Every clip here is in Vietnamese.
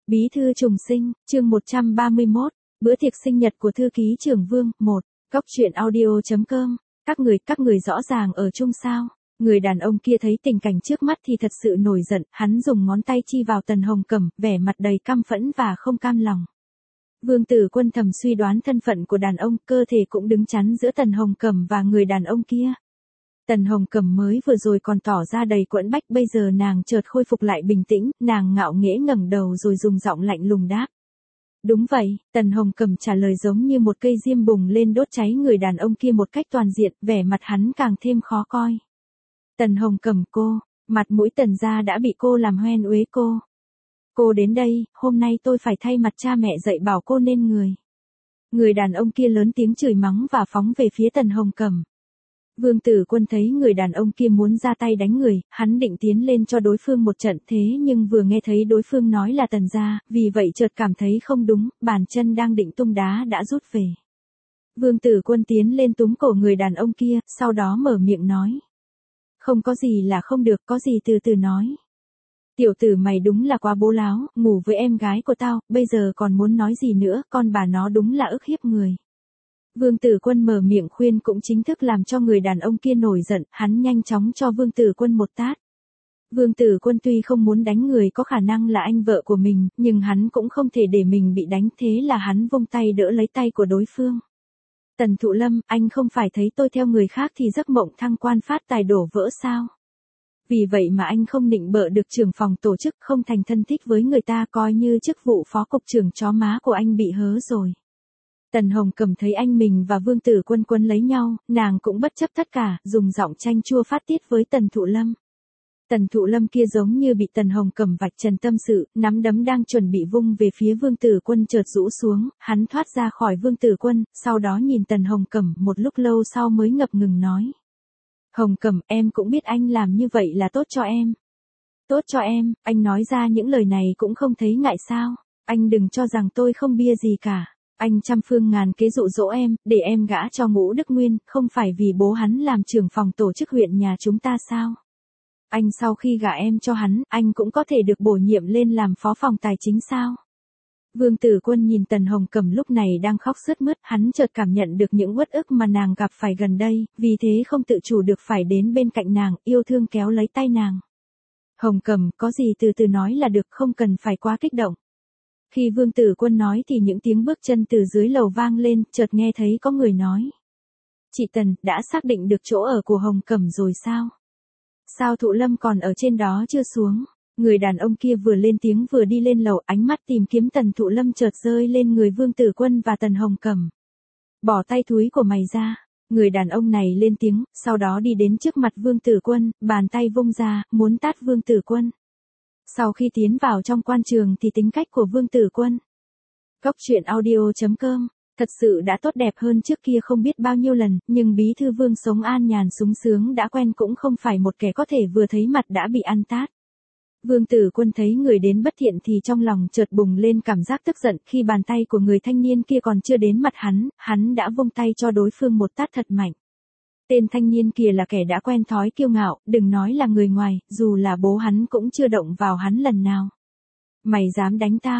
Bí thư trùng sinh, chương 131, bữa tiệc sinh nhật của thư ký trưởng Vương, 1, Góc truyện audio.com, các người rõ ràng ở chung sao. Người đàn ông kia thấy tình cảnh trước mắt thì thật sự nổi giận, hắn dùng ngón tay chi vào Tần Hồng Cẩm, vẻ mặt đầy căm phẫn và không cam lòng. Vương Tử Quân thầm suy đoán thân phận của đàn ông, cơ thể cũng đứng chắn giữa Tần Hồng Cẩm và người đàn ông kia. Tần Hồng Cẩm mới vừa rồi còn tỏ ra đầy quẫn bách, bây giờ nàng chợt khôi phục lại bình tĩnh, nàng ngạo nghễ ngẩng đầu rồi dùng giọng lạnh lùng đáp. Đúng vậy, Tần Hồng Cẩm trả lời giống như một cây diêm bùng lên đốt cháy người đàn ông kia một cách toàn diện, vẻ mặt hắn càng thêm khó coi. Tần Hồng Cẩm cô, mặt mũi Tần gia đã bị cô làm hoen uế cô. Cô đến đây, hôm nay tôi phải thay mặt cha mẹ dạy bảo cô nên người. Người đàn ông kia lớn tiếng chửi mắng và phóng về phía Tần Hồng Cẩm. Vương Tử Quân thấy người đàn ông kia muốn ra tay đánh người, hắn định tiến lên cho đối phương một trận, thế nhưng vừa nghe thấy đối phương nói là Tần gia, vì vậy chợt cảm thấy không đúng, bàn chân đang định tung đá đã rút về. Vương Tử Quân tiến lên túm cổ người đàn ông kia, sau đó mở miệng nói. Không có gì là không được, có gì từ từ nói. Tiểu tử mày đúng là quá bố láo, ngủ với em gái của tao, bây giờ còn muốn nói gì nữa, con bà nó đúng là ức hiếp người. Vương Tử Quân mở miệng khuyên cũng chính thức làm cho người đàn ông kia nổi giận, hắn nhanh chóng cho Vương Tử Quân một tát. Vương Tử Quân tuy không muốn đánh người có khả năng là anh vợ của mình, nhưng hắn cũng không thể để mình bị đánh, thế là hắn vung tay đỡ lấy tay của đối phương. Tần Thụ Lâm, anh không phải thấy tôi theo người khác thì giấc mộng thăng quan phát tài đổ vỡ sao? Vì vậy mà anh không nịnh bợ được trưởng phòng tổ chức, không thành thân thích với người ta, coi như chức vụ phó cục trưởng chó má của anh bị hớ rồi. Tần Hồng Cẩm thấy anh mình và Vương Tử Quân quấn lấy nhau, nàng cũng bất chấp tất cả, dùng giọng chanh chua phát tiết với Tần Thụ Lâm. Tần Thụ Lâm kia giống như bị Tần Hồng Cẩm vạch trần tâm sự, nắm đấm đang chuẩn bị vung về phía Vương Tử Quân chợt rũ xuống, hắn thoát ra khỏi Vương Tử Quân, sau đó nhìn Tần Hồng Cẩm một lúc lâu sau mới ngập ngừng nói. Hồng Cẩm, em cũng biết anh làm như vậy là tốt cho em. Tốt cho em, anh nói ra những lời này cũng không thấy ngại sao, anh đừng cho rằng tôi không bia gì cả. Anh trăm phương ngàn kế dụ dỗ em, để em gả cho Ngũ Đức Nguyên, không phải vì bố hắn làm trưởng phòng tổ chức huyện nhà chúng ta sao? Anh sau khi gả em cho hắn, anh cũng có thể được bổ nhiệm lên làm phó phòng tài chính sao? Vương Tử Quân nhìn Tần Hồng Cẩm lúc này đang khóc sướt mướt, hắn chợt cảm nhận được những uất ức mà nàng gặp phải gần đây, vì thế không tự chủ được phải đến bên cạnh nàng, yêu thương kéo lấy tay nàng. Hồng Cẩm, có gì từ từ nói là được, không cần phải quá kích động. Khi Vương Tử Quân nói thì những tiếng bước chân từ dưới lầu vang lên, chợt nghe thấy có người nói. Chị Tần, đã xác định được chỗ ở của Hồng Cẩm rồi sao? Sao Thụ Lâm còn ở trên đó chưa xuống? Người đàn ông kia vừa lên tiếng vừa đi lên lầu, ánh mắt tìm kiếm Tần Thụ Lâm chợt rơi lên người Vương Tử Quân và Tần Hồng Cẩm. Bỏ tay thúi của mày ra. Người đàn ông này lên tiếng, sau đó đi đến trước mặt Vương Tử Quân, bàn tay vung ra, muốn tát Vương Tử Quân. Sau khi tiến vào trong quan trường thì tính cách của Vương Tử Quân. Góc truyện audio.com, thật sự đã tốt đẹp hơn trước kia không biết bao nhiêu lần, nhưng bí thư Vương sống an nhàn sung sướng đã quen cũng không phải một kẻ có thể vừa thấy mặt đã bị ăn tát. Vương Tử Quân thấy người đến bất thiện thì trong lòng chợt bùng lên cảm giác tức giận, khi bàn tay của người thanh niên kia còn chưa đến mặt hắn đã vung tay cho đối phương một tát thật mạnh. Tên thanh niên kia là kẻ đã quen thói kiêu ngạo, đừng nói là người ngoài, dù là bố hắn cũng chưa động vào hắn lần nào. Mày dám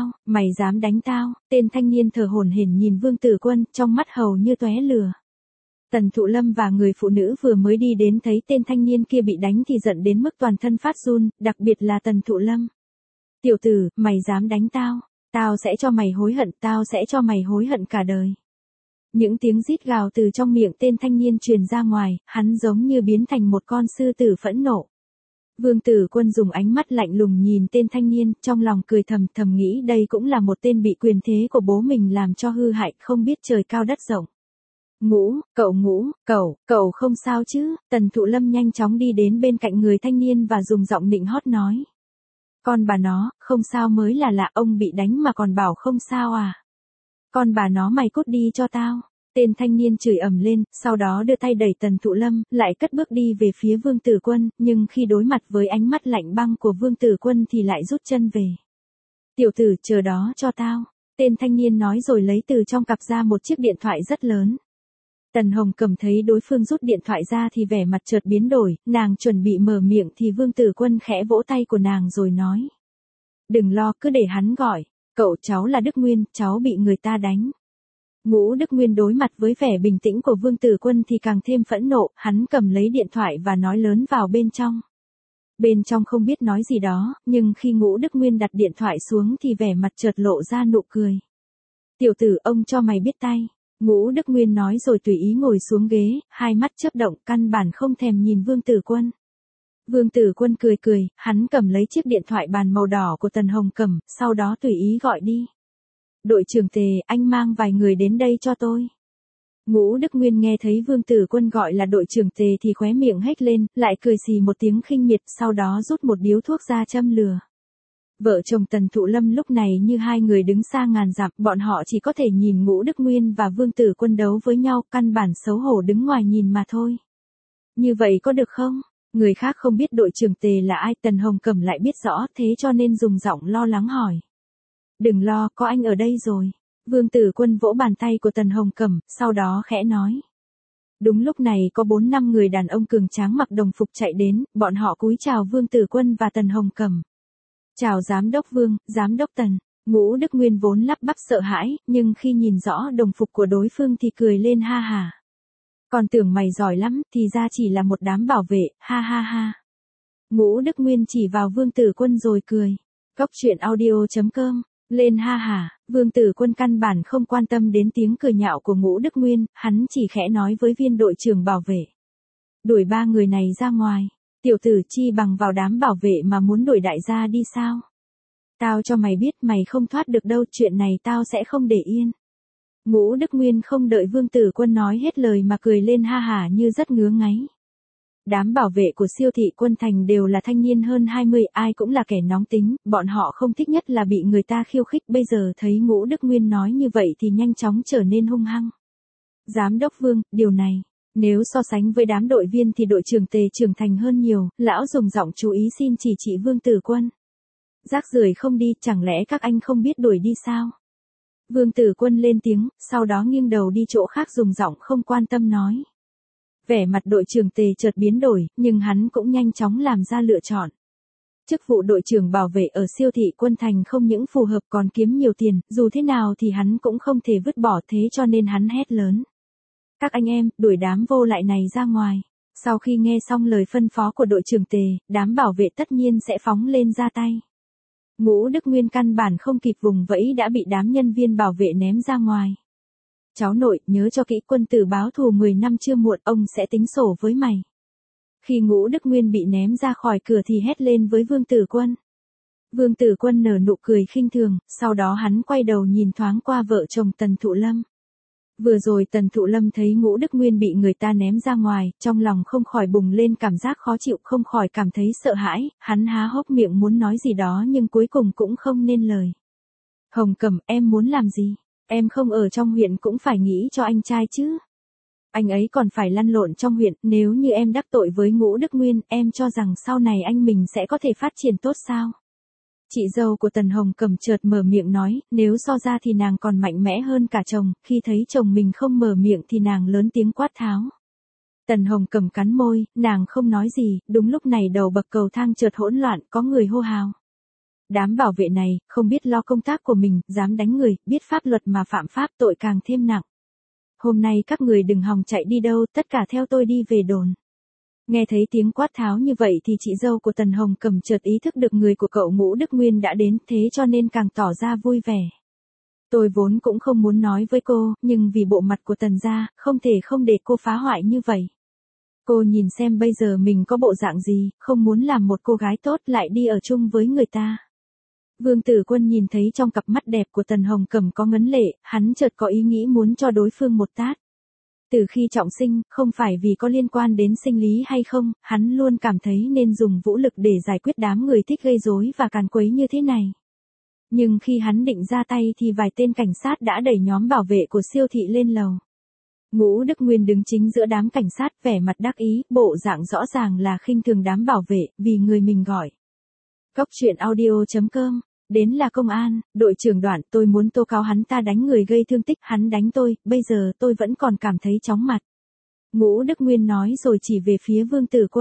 đánh tao, tên thanh niên thở hổn hển nhìn Vương Tử Quân, trong mắt hầu như tóe lửa. Tần Thụ Lâm và người phụ nữ vừa mới đi đến thấy tên thanh niên kia bị đánh thì giận đến mức toàn thân phát run, đặc biệt là Tần Thụ Lâm. Tiểu tử, mày dám đánh tao sẽ cho mày hối hận cả đời. Những tiếng rít gào từ trong miệng tên thanh niên truyền ra ngoài, hắn giống như biến thành một con sư tử phẫn nộ. Vương Tử Quân dùng ánh mắt lạnh lùng nhìn tên thanh niên, trong lòng cười thầm nghĩ đây cũng là một tên bị quyền thế của bố mình làm cho hư hại, không biết trời cao đất rộng. Cậu không sao chứ? Tần Thụ Lâm nhanh chóng đi đến bên cạnh người thanh niên và dùng giọng nịnh hót nói. Con bà nó, không sao mới là lạ, ông bị đánh mà còn bảo không sao à? Con bà nó mày cút đi cho tao. Tên thanh niên chửi ầm lên, sau đó đưa tay đẩy Tần Thụ Lâm, lại cất bước đi về phía Vương Tử Quân, nhưng khi đối mặt với ánh mắt lạnh băng của Vương Tử Quân thì lại rút chân về. Tiểu tử, chờ đó cho tao. Tên thanh niên nói rồi lấy từ trong cặp ra một chiếc điện thoại rất lớn. Tần Hồng Cẩm thấy đối phương rút điện thoại ra thì vẻ mặt chợt biến đổi, nàng chuẩn bị mở miệng thì Vương Tử Quân khẽ vỗ tay của nàng rồi nói. Đừng lo, cứ để hắn gọi. Cậu cháu là Đức Nguyên, cháu bị người ta đánh. Ngũ Đức Nguyên đối mặt với vẻ bình tĩnh của Vương Tử Quân thì càng thêm phẫn nộ, hắn cầm lấy điện thoại và nói lớn vào bên trong. Bên trong không biết nói gì đó, nhưng khi Ngũ Đức Nguyên đặt điện thoại xuống thì vẻ mặt chợt lộ ra nụ cười. Tiểu tử, ông cho mày biết tay. Ngũ Đức Nguyên nói rồi tùy ý ngồi xuống ghế, hai mắt chớp động, căn bản không thèm nhìn Vương Tử Quân. Vương Tử Quân cười cười, hắn cầm lấy chiếc điện thoại bàn màu đỏ của Tần Hồng Cẩm, sau đó tùy ý gọi đi. Đội trưởng Tề, anh mang vài người đến đây cho tôi. Ngũ Đức Nguyên nghe thấy Vương Tử Quân gọi là đội trưởng Tề thì khóe miệng hét lên, lại cười xì một tiếng khinh miệt, sau đó rút một điếu thuốc ra châm lửa. Vợ chồng Tần Thụ Lâm lúc này như hai người đứng xa ngàn dặm, bọn họ chỉ có thể nhìn Ngũ Đức Nguyên và Vương Tử Quân đấu với nhau, căn bản xấu hổ đứng ngoài nhìn mà thôi. Như vậy có được không? Người khác không biết đội trưởng Tề là ai, Tần Hồng Cẩm lại biết rõ, thế cho nên dùng giọng lo lắng hỏi. Đừng lo, có anh ở đây rồi. Vương Tử Quân vỗ bàn tay của Tần Hồng Cẩm, sau đó khẽ nói. Đúng lúc này có 4-5 người đàn ông cường tráng mặc đồng phục chạy đến, bọn họ cúi chào Vương Tử Quân và Tần Hồng Cẩm. Chào giám đốc Vương, giám đốc Tần. Ngũ Đức Nguyên vốn lắp bắp sợ hãi, nhưng khi nhìn rõ đồng phục của đối phương thì cười lên ha hả. Còn tưởng mày giỏi lắm, thì ra chỉ là một đám bảo vệ, ha ha ha. Ngũ Đức Nguyên chỉ vào Vương Tử Quân rồi cười. Cóc truyện audio.com, lên ha hả, Vương Tử Quân căn bản không quan tâm đến tiếng cười nhạo của Ngũ Đức Nguyên, hắn chỉ khẽ nói với viên đội trưởng bảo vệ. Đuổi 3 người này ra ngoài. Tiểu tử, chi bằng vào đám bảo vệ mà muốn đuổi đại gia đi sao? Tao cho mày biết mày không thoát được đâu, chuyện này tao sẽ không để yên. Ngũ Đức Nguyên không đợi Vương Tử Quân nói hết lời mà cười lên ha hả như rất ngứa ngáy. Đám bảo vệ của siêu thị Quân Thành đều là thanh niên hơn 20, ai cũng là kẻ nóng tính, bọn họ không thích nhất là bị người ta khiêu khích, bây giờ thấy Ngũ Đức Nguyên nói như vậy thì nhanh chóng trở nên hung hăng. Giám đốc Vương, điều này, nếu so sánh với đám đội viên thì đội trưởng Tề trưởng thành hơn nhiều, lão dùng giọng chú ý xin chỉ trị Vương Tử Quân. Rác rưởi không đi, chẳng lẽ các anh không biết đuổi đi sao? Vương Tử Quân lên tiếng, sau đó nghiêng đầu đi chỗ khác dùng giọng không quan tâm nói. Vẻ mặt đội trưởng Tề chợt biến đổi, nhưng hắn cũng nhanh chóng làm ra lựa chọn. Chức vụ đội trưởng bảo vệ ở siêu thị Quân Thành không những phù hợp còn kiếm nhiều tiền, dù thế nào thì hắn cũng không thể vứt bỏ, thế cho nên hắn hét lớn. Các anh em, đuổi đám vô lại này ra ngoài. Sau khi nghe xong lời phân phó của đội trưởng Tề, đám bảo vệ tất nhiên sẽ phóng lên ra tay. Ngũ Đức Nguyên căn bản không kịp vùng vẫy đã bị đám nhân viên bảo vệ ném ra ngoài. Cháu nội, nhớ cho kỹ, quân tử báo thù 10 năm chưa muộn, ông sẽ tính sổ với mày. Khi Ngũ Đức Nguyên bị ném ra khỏi cửa thì hét lên với Vương Tử Quân. Vương Tử Quân nở nụ cười khinh thường, sau đó hắn quay đầu nhìn thoáng qua vợ chồng Tần Thụ Lâm. Vừa rồi Tần Thụ Lâm thấy Ngũ Đức Nguyên bị người ta ném ra ngoài, trong lòng không khỏi bùng lên cảm giác khó chịu, không khỏi cảm thấy sợ hãi, hắn há hốc miệng muốn nói gì đó nhưng cuối cùng cũng không nên lời. Hồng Cẩm, em muốn làm gì? Em không ở trong huyện cũng phải nghĩ cho anh trai chứ. Anh ấy còn phải lăn lộn trong huyện, nếu như em đắc tội với Ngũ Đức Nguyên, em cho rằng sau này anh mình sẽ có thể phát triển tốt sao? Chị dâu của Tần Hồng Cẩm chợt mở miệng nói, nếu so ra thì nàng còn mạnh mẽ hơn cả chồng, khi thấy chồng mình không mở miệng thì nàng lớn tiếng quát tháo. Tần Hồng Cẩm cắn môi, nàng không nói gì, đúng lúc này đầu bậc cầu thang chợt hỗn loạn, có người hô hào. Đám bảo vệ này, không biết lo công tác của mình, dám đánh người, biết pháp luật mà phạm pháp, tội càng thêm nặng. Hôm nay các người đừng hòng chạy đi đâu, tất cả theo tôi đi về đồn. Nghe thấy tiếng quát tháo như vậy thì chị dâu của Tần Hồng Cẩm chợt ý thức được người của cậu Ngũ Đức Nguyên đã đến, thế cho nên càng tỏ ra vui vẻ. Tôi vốn cũng không muốn nói với cô, nhưng vì bộ mặt của Tần gia, không thể không để cô phá hoại như vậy. Cô nhìn xem bây giờ mình có bộ dạng gì, không muốn làm một cô gái tốt lại đi ở chung với người ta. Vương Tử Quân nhìn thấy trong cặp mắt đẹp của Tần Hồng Cẩm có ngấn lệ, hắn chợt có ý nghĩ muốn cho đối phương một tát. Từ khi trọng sinh, không phải vì có liên quan đến sinh lý hay không, hắn luôn cảm thấy nên dùng vũ lực để giải quyết đám người thích gây rối và càn quấy như thế này. Nhưng khi hắn định ra tay thì vài tên cảnh sát đã đẩy nhóm bảo vệ của siêu thị lên lầu. Ngũ Đức Nguyên đứng chính giữa đám cảnh sát, vẻ mặt đắc ý, bộ dạng rõ ràng là khinh thường đám bảo vệ, vì người mình gọi. Cóc truyện audio.com, đến là công an, đội trưởng Đoạn, tôi muốn tố cáo hắn ta đánh người gây thương tích, hắn đánh tôi, bây giờ tôi vẫn còn cảm thấy chóng mặt. Ngũ Đức Nguyên nói rồi chỉ về phía Vương Tử Quân.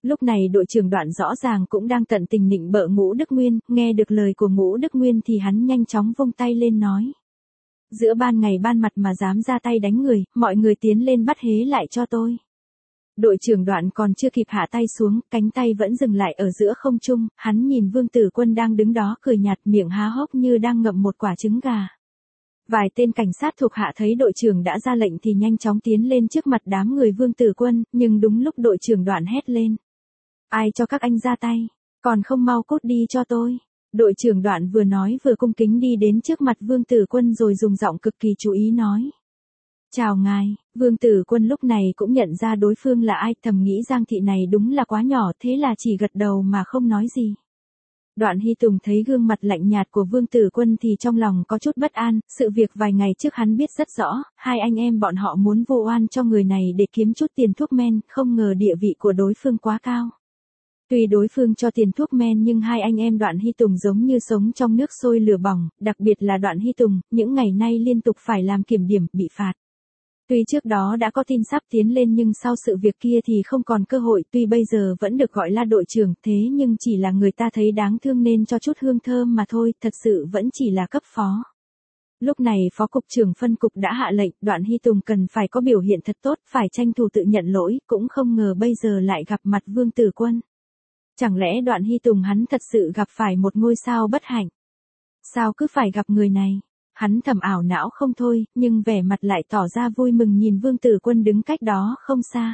Lúc này đội trưởng Đoạn rõ ràng cũng đang tận tình nịnh bợ Ngũ Đức Nguyên, nghe được lời của Ngũ Đức Nguyên thì hắn nhanh chóng vung tay lên nói. Giữa ban ngày ban mặt mà dám ra tay đánh người, mọi người tiến lên bắt hế lại cho tôi. Đội trưởng Đoạn còn chưa kịp hạ tay xuống, cánh tay vẫn dừng lại ở giữa không trung, hắn nhìn Vương Tử Quân đang đứng đó cười nhạt, miệng há hốc như đang ngậm một quả trứng gà. Vài tên cảnh sát thuộc hạ thấy đội trưởng đã ra lệnh thì nhanh chóng tiến lên trước mặt đám người Vương Tử Quân, nhưng đúng lúc đội trưởng Đoạn hét lên. Ai cho các anh ra tay, còn không mau cút đi cho tôi. Đội trưởng Đoạn vừa nói vừa cung kính đi đến trước mặt Vương Tử Quân rồi dùng giọng cực kỳ chú ý nói. Chào ngài, Vương Tử Quân lúc này cũng nhận ra đối phương là ai, thầm nghĩ Giang thị này đúng là quá nhỏ, thế là chỉ gật đầu mà không nói gì. Đoạn Hy Tùng thấy gương mặt lạnh nhạt của Vương Tử Quân thì trong lòng có chút bất an, sự việc vài ngày trước hắn biết rất rõ, hai anh em bọn họ muốn vu oan cho người này để kiếm chút tiền thuốc men, không ngờ địa vị của đối phương quá cao. Tuy đối phương cho tiền thuốc men nhưng hai anh em Đoạn Hy Tùng giống như sống trong nước sôi lửa bỏng, đặc biệt là Đoạn Hy Tùng, những ngày nay liên tục phải làm kiểm điểm, bị phạt. Tuy trước đó đã có tin sắp tiến lên nhưng sau sự việc kia thì không còn cơ hội, tuy bây giờ vẫn được gọi là đội trưởng, thế nhưng chỉ là người ta thấy đáng thương nên cho chút hương thơm mà thôi, thật sự vẫn chỉ là cấp phó. Lúc này phó cục trưởng phân cục đã hạ lệnh, Đoạn Hy Tùng cần phải có biểu hiện thật tốt, phải tranh thủ tự nhận lỗi, cũng không ngờ bây giờ lại gặp mặt Vương Tử Quân. Chẳng lẽ Đoạn Hy Tùng hắn thật sự gặp phải một ngôi sao bất hạnh? Sao cứ phải gặp người này? Hắn thầm ảo não không thôi, nhưng vẻ mặt lại tỏ ra vui mừng nhìn Vương Tử Quân đứng cách đó không xa.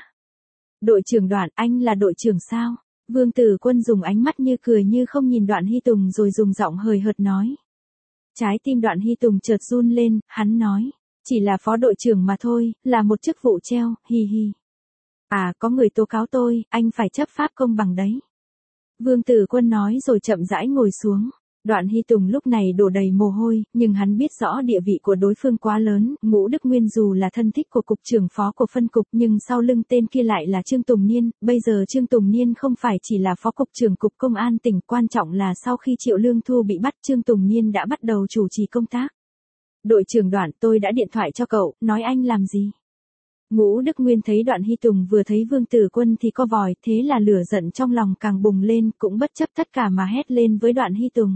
Đội trưởng Đoạn, anh là đội trưởng sao? Vương Tử Quân dùng ánh mắt như cười như không nhìn Đoạn Hy Tùng rồi dùng giọng hời hợt nói. Trái tim Đoạn Hy Tùng chợt run lên, hắn nói. Chỉ là phó đội trưởng mà thôi, là một chức vụ treo, hi hi. À, có người tố cáo tôi, anh phải chấp pháp công bằng đấy. Vương Tử Quân nói rồi chậm rãi ngồi xuống. Đoạn Hy Tùng lúc này đổ đầy mồ hôi, nhưng hắn biết rõ địa vị của đối phương quá lớn, Ngũ Đức Nguyên dù là thân thích của cục trưởng phó của phân cục nhưng sau lưng tên kia lại là Trương Tùng Niên, bây giờ Trương Tùng Niên không phải chỉ là phó cục trưởng cục công an tỉnh, quan trọng là sau khi Triệu Lương Thu bị bắt Trương Tùng Niên đã bắt đầu chủ trì công tác. Đội trưởng Đoạn, tôi đã điện thoại cho cậu, nói anh làm gì? Ngũ Đức Nguyên thấy Đoạn Hy Tùng vừa thấy Vương Tử Quân thì co vòi, thế là lửa giận trong lòng càng bùng lên, cũng bất chấp tất cả mà hét lên với Đoạn Hy Tùng.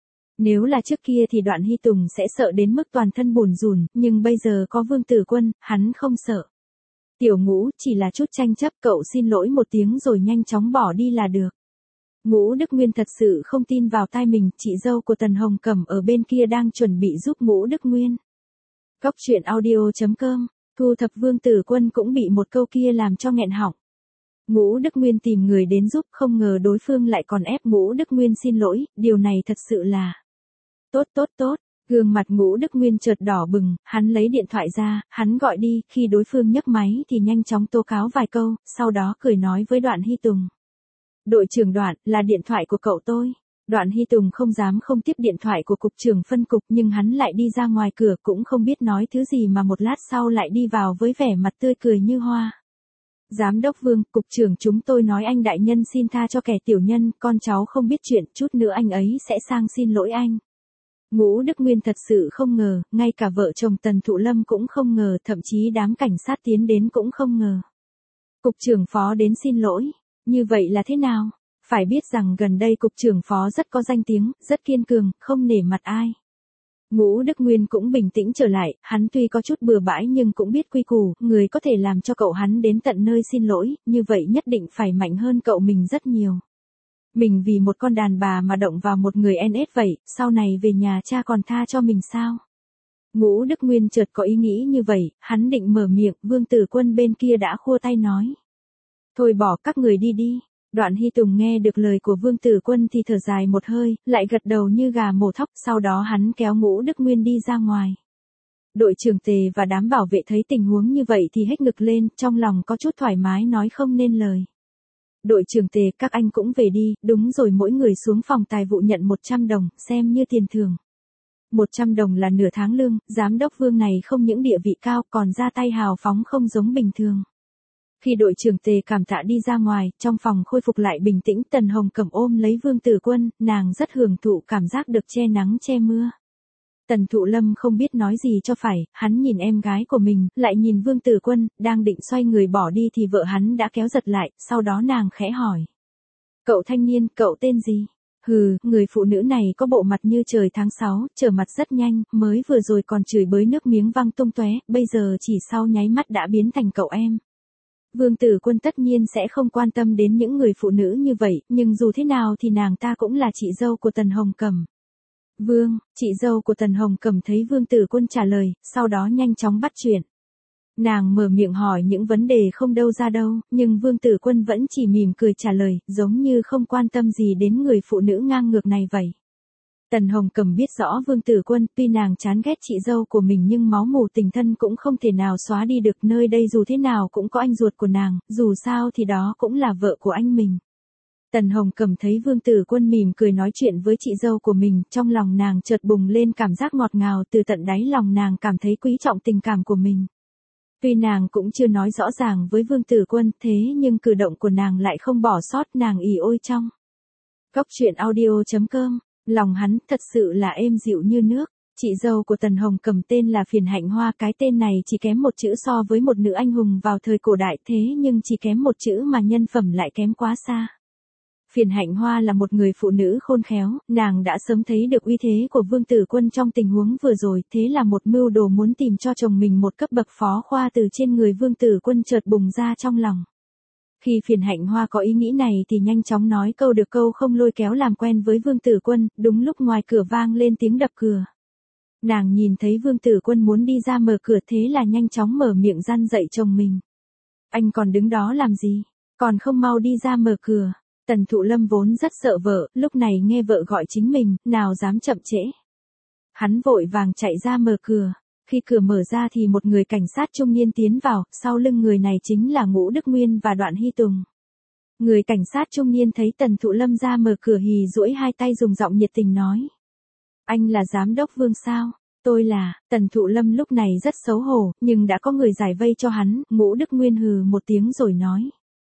Nếu là trước kia thì Đoạn Hy Tùng sẽ sợ đến mức toàn thân bùn rùn, nhưng bây giờ có Vương Tử Quân, hắn không sợ. Tiểu Ngũ, chỉ là chút tranh chấp, cậu xin lỗi một tiếng rồi nhanh chóng bỏ đi là được. Ngũ Đức Nguyên thật sự không tin vào tai mình, chị dâu của Tần Hồng Cẩm ở bên kia đang chuẩn bị giúp Ngũ Đức Nguyên. Góc truyện audio.com, thu thập Vương Tử Quân cũng bị một câu kia làm cho nghẹn họng. Ngũ Đức Nguyên tìm người đến giúp, không ngờ đối phương lại còn ép Ngũ Đức Nguyên xin lỗi, điều này thật sự là... Tốt, gương mặt Ngũ Đức Nguyên chợt đỏ bừng, hắn lấy điện thoại ra, hắn gọi đi, khi đối phương nhấc máy thì nhanh chóng tố cáo vài câu, sau đó cười nói với Đoạn Hy Tùng. Đội trưởng Đoạn, là điện thoại của cậu tôi. Đoạn Hy Tùng không dám không tiếp điện thoại của cục trưởng phân cục nhưng hắn lại đi ra ngoài cửa cũng không biết nói thứ gì mà một lát sau lại đi vào với vẻ mặt tươi cười như hoa. Giám đốc Vương, cục trưởng chúng tôi nói anh đại nhân xin tha cho kẻ tiểu nhân, con cháu không biết chuyện, chút nữa anh ấy sẽ sang xin lỗi anh. Ngũ Đức Nguyên thật sự không ngờ, ngay cả vợ chồng Tần Thụ Lâm cũng không ngờ, thậm chí đám cảnh sát tiến đến cũng không ngờ. Cục trưởng phó đến xin lỗi, như vậy là thế nào? Phải biết rằng gần đây cục trưởng phó rất có danh tiếng, rất kiên cường, không nể mặt ai. Ngũ Đức Nguyên cũng bình tĩnh trở lại, hắn tuy có chút bừa bãi nhưng cũng biết quy củ, người có thể làm cho cậu hắn đến tận nơi xin lỗi, như vậy nhất định phải mạnh hơn cậu mình rất nhiều. Mình vì một con đàn bà mà động vào một người NS vậy, sau này về nhà cha còn tha cho mình sao? Ngũ Đức Nguyên chợt có ý nghĩ như vậy, hắn định mở miệng, Vương Tử Quân bên kia đã khua tay nói. Thôi bỏ các người đi đi. Đoạn Hy Tùng nghe được lời của Vương Tử Quân thì thở dài một hơi, lại gật đầu như gà mổ thóc, sau đó hắn kéo Ngũ Đức Nguyên đi ra ngoài. Đội trưởng Tề và đám bảo vệ thấy tình huống như vậy thì hết ngực lên, trong lòng có chút thoải mái nói không nên lời. Đội trưởng Tề, các anh cũng về đi, đúng rồi, mỗi người xuống phòng tài vụ nhận 100 đồng, xem như tiền thưởng. 100 đồng là nửa tháng lương, giám đốc Vương này không những địa vị cao còn ra tay hào phóng không giống bình thường. Khi đội trưởng Tề cảm tạ đi ra ngoài, trong phòng khôi phục lại bình tĩnh, Tần Hồng Cẩm ôm lấy Vương Tử Quân, nàng rất hưởng thụ cảm giác được che nắng che mưa. Tần Thụ Lâm không biết nói gì cho phải, hắn nhìn em gái của mình, lại nhìn Vương Tử Quân, đang định xoay người bỏ đi thì vợ hắn đã kéo giật lại, sau đó nàng khẽ hỏi. Cậu thanh niên, cậu tên gì? Hừ, người phụ nữ này có bộ mặt như trời tháng 6, trở mặt rất nhanh, mới vừa rồi còn chửi bới nước miếng văng tung tóe, bây giờ chỉ sau nháy mắt đã biến thành cậu em. Vương Tử Quân tất nhiên sẽ không quan tâm đến những người phụ nữ như vậy, nhưng dù thế nào thì nàng ta cũng là chị dâu của Tần Hồng Cẩm. Vương, chị dâu của Tần Hồng Cẩm thấy Vương Tử Quân trả lời, sau đó nhanh chóng bắt chuyện. Nàng mở miệng hỏi những vấn đề không đâu ra đâu, nhưng Vương Tử Quân vẫn chỉ mỉm cười trả lời, giống như không quan tâm gì đến người phụ nữ ngang ngược này vậy. Tần Hồng Cẩm biết rõ Vương Tử Quân, tuy nàng chán ghét chị dâu của mình nhưng máu mủ tình thân cũng không thể nào xóa đi được, nơi đây dù thế nào cũng có anh ruột của nàng, dù sao thì đó cũng là vợ của anh mình. Tần Hồng Cẩm thấy Vương Tử Quân mỉm cười nói chuyện với chị dâu của mình, trong lòng nàng chợt bùng lên cảm giác ngọt ngào, từ tận đáy lòng nàng cảm thấy quý trọng tình cảm của mình. Tuy nàng cũng chưa nói rõ ràng với Vương Tử Quân, thế nhưng cử động của nàng lại không bỏ sót nàng ì ôi trong. Góc truyện audio.com, lòng hắn thật sự là êm dịu như nước. Chị dâu của Tần Hồng Cẩm tên là Phiền Hạnh Hoa, cái tên này chỉ kém một chữ so với một nữ anh hùng vào thời cổ đại, thế nhưng chỉ kém một chữ mà nhân phẩm lại kém quá xa. Phiền Hạnh Hoa là một người phụ nữ khôn khéo, nàng đã sớm thấy được uy thế của Vương Tử Quân trong tình huống vừa rồi, thế là một mưu đồ muốn tìm cho chồng mình một cấp bậc phó khoa từ trên người Vương Tử Quân chợt bùng ra trong lòng. Khi Phiền Hạnh Hoa có ý nghĩ này thì nhanh chóng nói câu được câu không, lôi kéo làm quen với Vương Tử Quân, đúng lúc ngoài cửa vang lên tiếng đập cửa. Nàng nhìn thấy Vương Tử Quân muốn đi ra mở cửa, thế là nhanh chóng mở miệng răn dạy chồng mình. Anh còn đứng đó làm gì? Còn không mau đi ra mở cửa. Tần Thụ Lâm vốn rất sợ vợ, lúc này nghe vợ gọi chính mình, nào dám chậm trễ. Hắn vội vàng chạy ra mở cửa. Khi cửa mở ra thì một người cảnh sát trung niên tiến vào, sau lưng người này chính là Ngũ Đức Nguyên và Đoạn Hy Tùng. Người cảnh sát trung niên thấy Tần Thụ Lâm ra mở cửa hì duỗi hai tay dùng giọng nhiệt tình nói. Anh là giám đốc Vương sao? Tôi là. Tần Thụ Lâm lúc này rất xấu hổ, nhưng đã có người giải vây cho hắn. Ngũ Đức Nguyên hừ một tiếng rồi nói.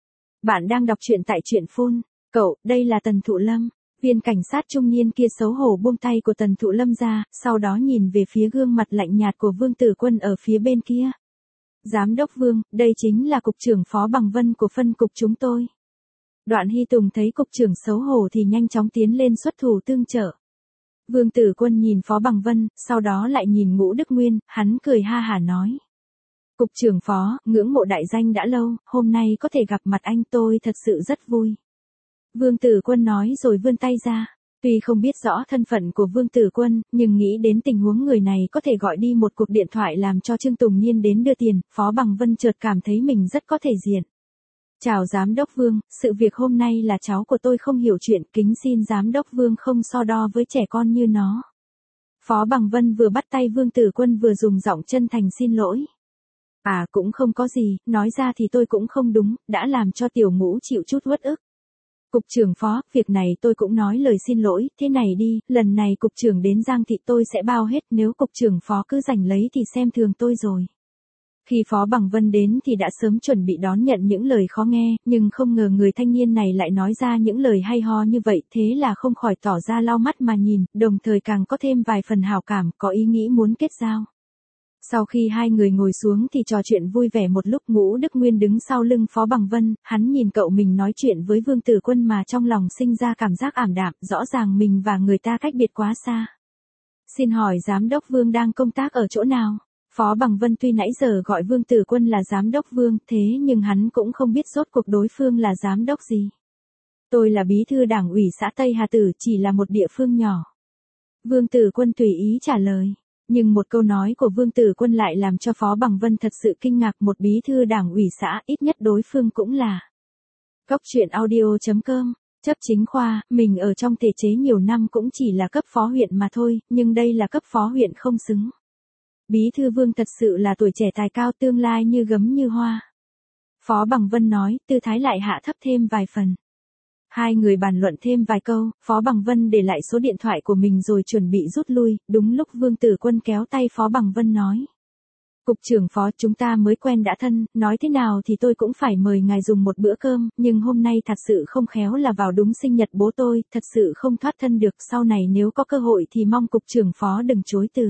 Bạn đang đọc truyện tại truyện phone. Cậu, đây là Tần Thụ Lâm. Viên cảnh sát trung niên kia xấu hổ buông tay của Tần Thụ Lâm ra, sau đó nhìn về phía gương mặt lạnh nhạt của Vương Tử Quân ở phía bên kia. Giám đốc Vương, đây chính là cục trưởng Phó Bằng Vân của phân cục chúng tôi. Đoạn Hy Tùng thấy cục trưởng xấu hổ thì nhanh chóng tiến lên xuất thủ tương trợ. Vương Tử Quân nhìn Phó Bằng Vân, sau đó lại nhìn Ngũ Đức Nguyên, hắn cười ha hả nói. Cục trưởng Phó, ngưỡng mộ đại danh đã lâu, hôm nay có thể gặp mặt anh tôi thật sự rất vui. Vương Tử Quân nói rồi vươn tay ra. Tuy không biết rõ thân phận của Vương Tử Quân, nhưng nghĩ đến tình huống người này có thể gọi đi một cuộc điện thoại làm cho Trương Tùng Nhiên đến đưa tiền, Phó Bằng Vân chợt cảm thấy mình rất có thể diện. Chào Giám đốc Vương, sự việc hôm nay là cháu của tôi không hiểu chuyện, kính xin Giám đốc Vương không so đo với trẻ con như nó. Phó Bằng Vân vừa bắt tay Vương Tử Quân vừa dùng giọng chân thành xin lỗi. À cũng không có gì, nói ra thì tôi cũng không đúng, đã làm cho tiểu Ngũ chịu chút uất ức. Cục trưởng Phó, việc này tôi cũng nói lời xin lỗi, thế này đi, lần này cục trưởng đến Giang Thị tôi sẽ bao hết, nếu cục trưởng Phó cứ giành lấy thì xem thường tôi rồi. Khi Phó Bằng Vân đến thì đã sớm chuẩn bị đón nhận những lời khó nghe, nhưng không ngờ người thanh niên này lại nói ra những lời hay ho như vậy, thế là không khỏi tỏ ra lau mắt mà nhìn, đồng thời càng có thêm vài phần hảo cảm, có ý nghĩ muốn kết giao. Sau khi hai người ngồi xuống thì trò chuyện vui vẻ một lúc. Ngũ Đức Nguyên đứng sau lưng Phó Bằng Vân, hắn nhìn cậu mình nói chuyện với Vương Tử Quân mà trong lòng sinh ra cảm giác ảm đạm, rõ ràng mình và người ta cách biệt quá xa. Xin hỏi Giám đốc Vương đang công tác ở chỗ nào? Phó Bằng Vân tuy nãy giờ gọi Vương Tử Quân là Giám đốc Vương, thế nhưng hắn cũng không biết rốt cuộc đối phương là giám đốc gì. Tôi là bí thư đảng ủy xã Tây Hà Tử, chỉ là một địa phương nhỏ. Vương Tử Quân tùy ý trả lời. Nhưng một câu nói của Vương Tử Quân lại làm cho Phó Bằng Vân thật sự kinh ngạc, một bí thư đảng ủy xã, ít nhất đối phương cũng là. Góc truyện audio.com, chấp chính khoa, mình ở trong thể chế nhiều năm cũng chỉ là cấp phó huyện mà thôi, nhưng đây là cấp phó huyện không xứng. Bí thư Vương thật sự là tuổi trẻ tài cao, tương lai như gấm như hoa. Phó Bằng Vân nói, tư thái lại hạ thấp thêm vài phần. Hai người bàn luận thêm vài câu, Phó Bằng Vân để lại số điện thoại của mình rồi chuẩn bị rút lui, đúng lúc Vương Tử Quân kéo tay Phó Bằng Vân nói. Cục trưởng Phó, chúng ta mới quen đã thân, nói thế nào thì tôi cũng phải mời ngài dùng một bữa cơm, nhưng hôm nay thật sự không khéo là vào đúng sinh nhật bố tôi, thật sự không thoát thân được, sau này nếu có cơ hội thì mong Cục trưởng Phó đừng chối từ.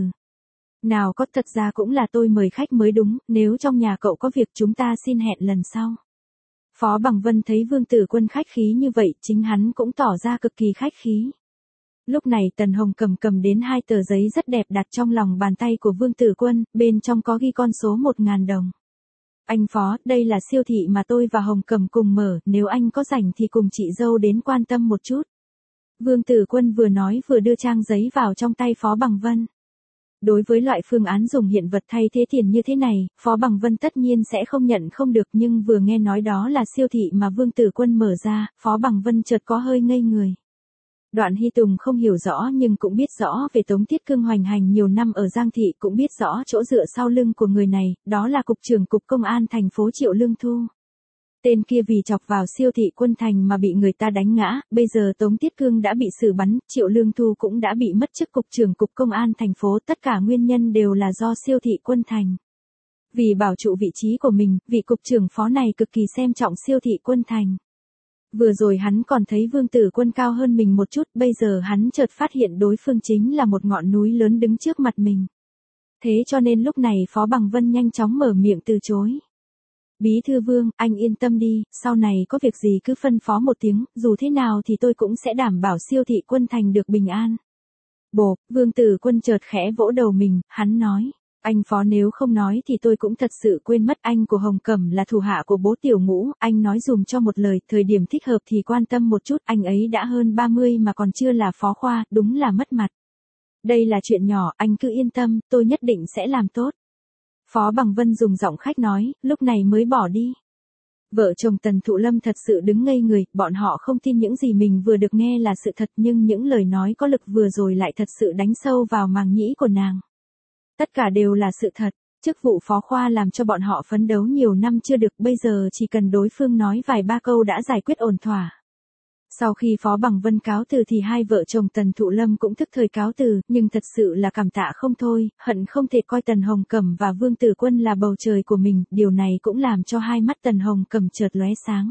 Nào có, thật ra cũng là tôi mời khách mới đúng, nếu trong nhà cậu có việc chúng ta xin hẹn lần sau. Phó Bằng Vân thấy Vương Tử Quân khách khí như vậy, chính hắn cũng tỏ ra cực kỳ khách khí. Lúc này Tần Hồng cầm đến 2 tờ giấy rất đẹp đặt trong lòng bàn tay của Vương Tử Quân, bên trong có ghi con số 1.000 đồng. Anh Phó, đây là siêu thị mà tôi và Hồng Cầm cùng mở, nếu anh có rảnh thì cùng chị dâu đến quan tâm một chút. Vương Tử Quân vừa nói vừa đưa trang giấy vào trong tay Phó Bằng Vân. Đối với loại phương án dùng hiện vật thay thế tiền như thế này, Phó Bằng Vân tất nhiên sẽ không nhận không được, nhưng vừa nghe nói đó là siêu thị mà Vương Tử Quân mở ra, Phó Bằng Vân chợt có hơi ngây người. Đoạn Hy Tùng không hiểu rõ nhưng cũng biết rõ về Tống Tiết Cương hoành hành nhiều năm ở Giang Thị, cũng biết rõ chỗ dựa sau lưng của người này, đó là Cục trưởng Cục Công an thành phố Triệu Lương Thu. Tên kia vì chọc vào siêu thị Quân Thành mà bị người ta đánh ngã, bây giờ Tống Tiết Cương đã bị xử bắn, Triệu Lương Thu cũng đã bị mất chức Cục trưởng Cục Công an thành phố, tất cả nguyên nhân đều là do siêu thị Quân Thành. Vì bảo trụ vị trí của mình, vị Cục trưởng Phó này cực kỳ xem trọng siêu thị Quân Thành. Vừa rồi hắn còn thấy Vương Tử Quân cao hơn mình một chút, bây giờ hắn chợt phát hiện đối phương chính là một ngọn núi lớn đứng trước mặt mình. Thế cho nên lúc này Phó Bằng Vân nhanh chóng mở miệng từ chối. Bí thư Vương, anh yên tâm đi, sau này có việc gì cứ phân phó một tiếng, dù thế nào thì tôi cũng sẽ đảm bảo siêu thị Quân Thành được bình an. Bộp, Vương Tử Quân chợt khẽ vỗ đầu mình, hắn nói. Anh Phó nếu không nói thì tôi cũng thật sự quên mất anh của Hồng Cẩm là thủ hạ của bố Tiểu Ngũ, anh nói dùm cho một lời, thời điểm thích hợp thì quan tâm một chút, anh ấy đã hơn 30 mà còn chưa là phó khoa, đúng là mất mặt. Đây là chuyện nhỏ, anh cứ yên tâm, tôi nhất định sẽ làm tốt. Phó Bằng Vân dùng giọng khách nói, lúc này mới bỏ đi. Vợ chồng Tần Thụ Lâm thật sự đứng ngây người, bọn họ không tin những gì mình vừa được nghe là sự thật, nhưng những lời nói có lực vừa rồi lại thật sự đánh sâu vào màng nhĩ của nàng. Tất cả đều là sự thật, chức vụ phó khoa làm cho bọn họ phấn đấu nhiều năm chưa được, bây giờ chỉ cần đối phương nói vài ba câu đã giải quyết ổn thỏa. Sau khi Phó Bằng Vân cáo từ thì hai vợ chồng Tần Thụ Lâm cũng thức thời cáo từ, nhưng thật sự là cảm tạ không thôi, hận không thể coi Tần Hồng Cẩm và Vương Tử Quân là bầu trời của mình, điều này cũng làm cho hai mắt Tần Hồng Cẩm chợt lóe sáng.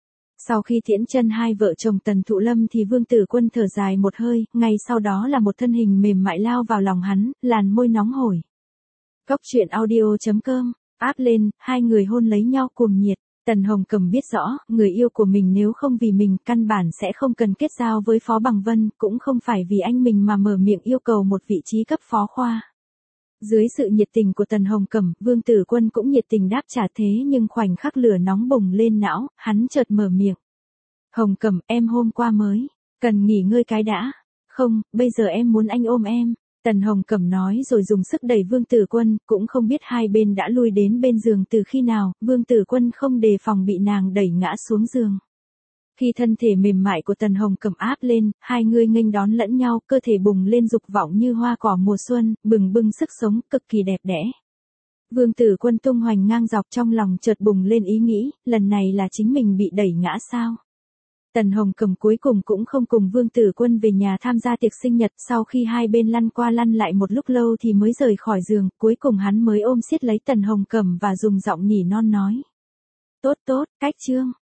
Sau khi tiễn chân hai vợ chồng Tần Thụ Lâm thì Vương Tử Quân thở dài một hơi, ngay sau đó là một thân hình mềm mại lao vào lòng hắn, làn môi nóng hổi. Cốc truyện audio.com, áp lên, hai người hôn lấy nhau cuồng nhiệt. Tần Hồng Cẩm biết rõ, người yêu của mình nếu không vì mình, căn bản sẽ không cần kết giao với Phó Bằng Vân, cũng không phải vì anh mình mà mở miệng yêu cầu một vị trí cấp phó khoa. Dưới sự nhiệt tình của Tần Hồng Cẩm, Vương Tử Quân cũng nhiệt tình đáp trả, thế nhưng khoảnh khắc lửa nóng bùng lên não, hắn chợt mở miệng. Hồng Cẩm, em hôm qua mới, cần nghỉ ngơi cái đã. Không, bây giờ em muốn anh ôm em. Tần Hồng Cẩm nói rồi dùng sức đẩy Vương Tử Quân, cũng không biết hai bên đã lui đến bên giường từ khi nào, Vương Tử Quân không đề phòng bị nàng đẩy ngã xuống giường. Khi thân thể mềm mại của Tần Hồng Cẩm áp lên, hai người nghênh đón lẫn nhau, cơ thể bùng lên dục vọng như hoa cỏ mùa xuân, bừng bừng sức sống, cực kỳ đẹp đẽ. Vương Tử Quân tung hoành ngang dọc, trong lòng chợt bùng lên ý nghĩ, lần này là chính mình bị đẩy ngã sao? Tần Hồng Cẩm cuối cùng cũng không cùng Vương Tử Quân về nhà tham gia tiệc sinh nhật, sau khi hai bên lăn qua lăn lại một lúc lâu thì mới rời khỏi giường, cuối cùng hắn mới ôm siết lấy Tần Hồng Cẩm và dùng giọng nỉ non nói. Tốt tốt, cách chương.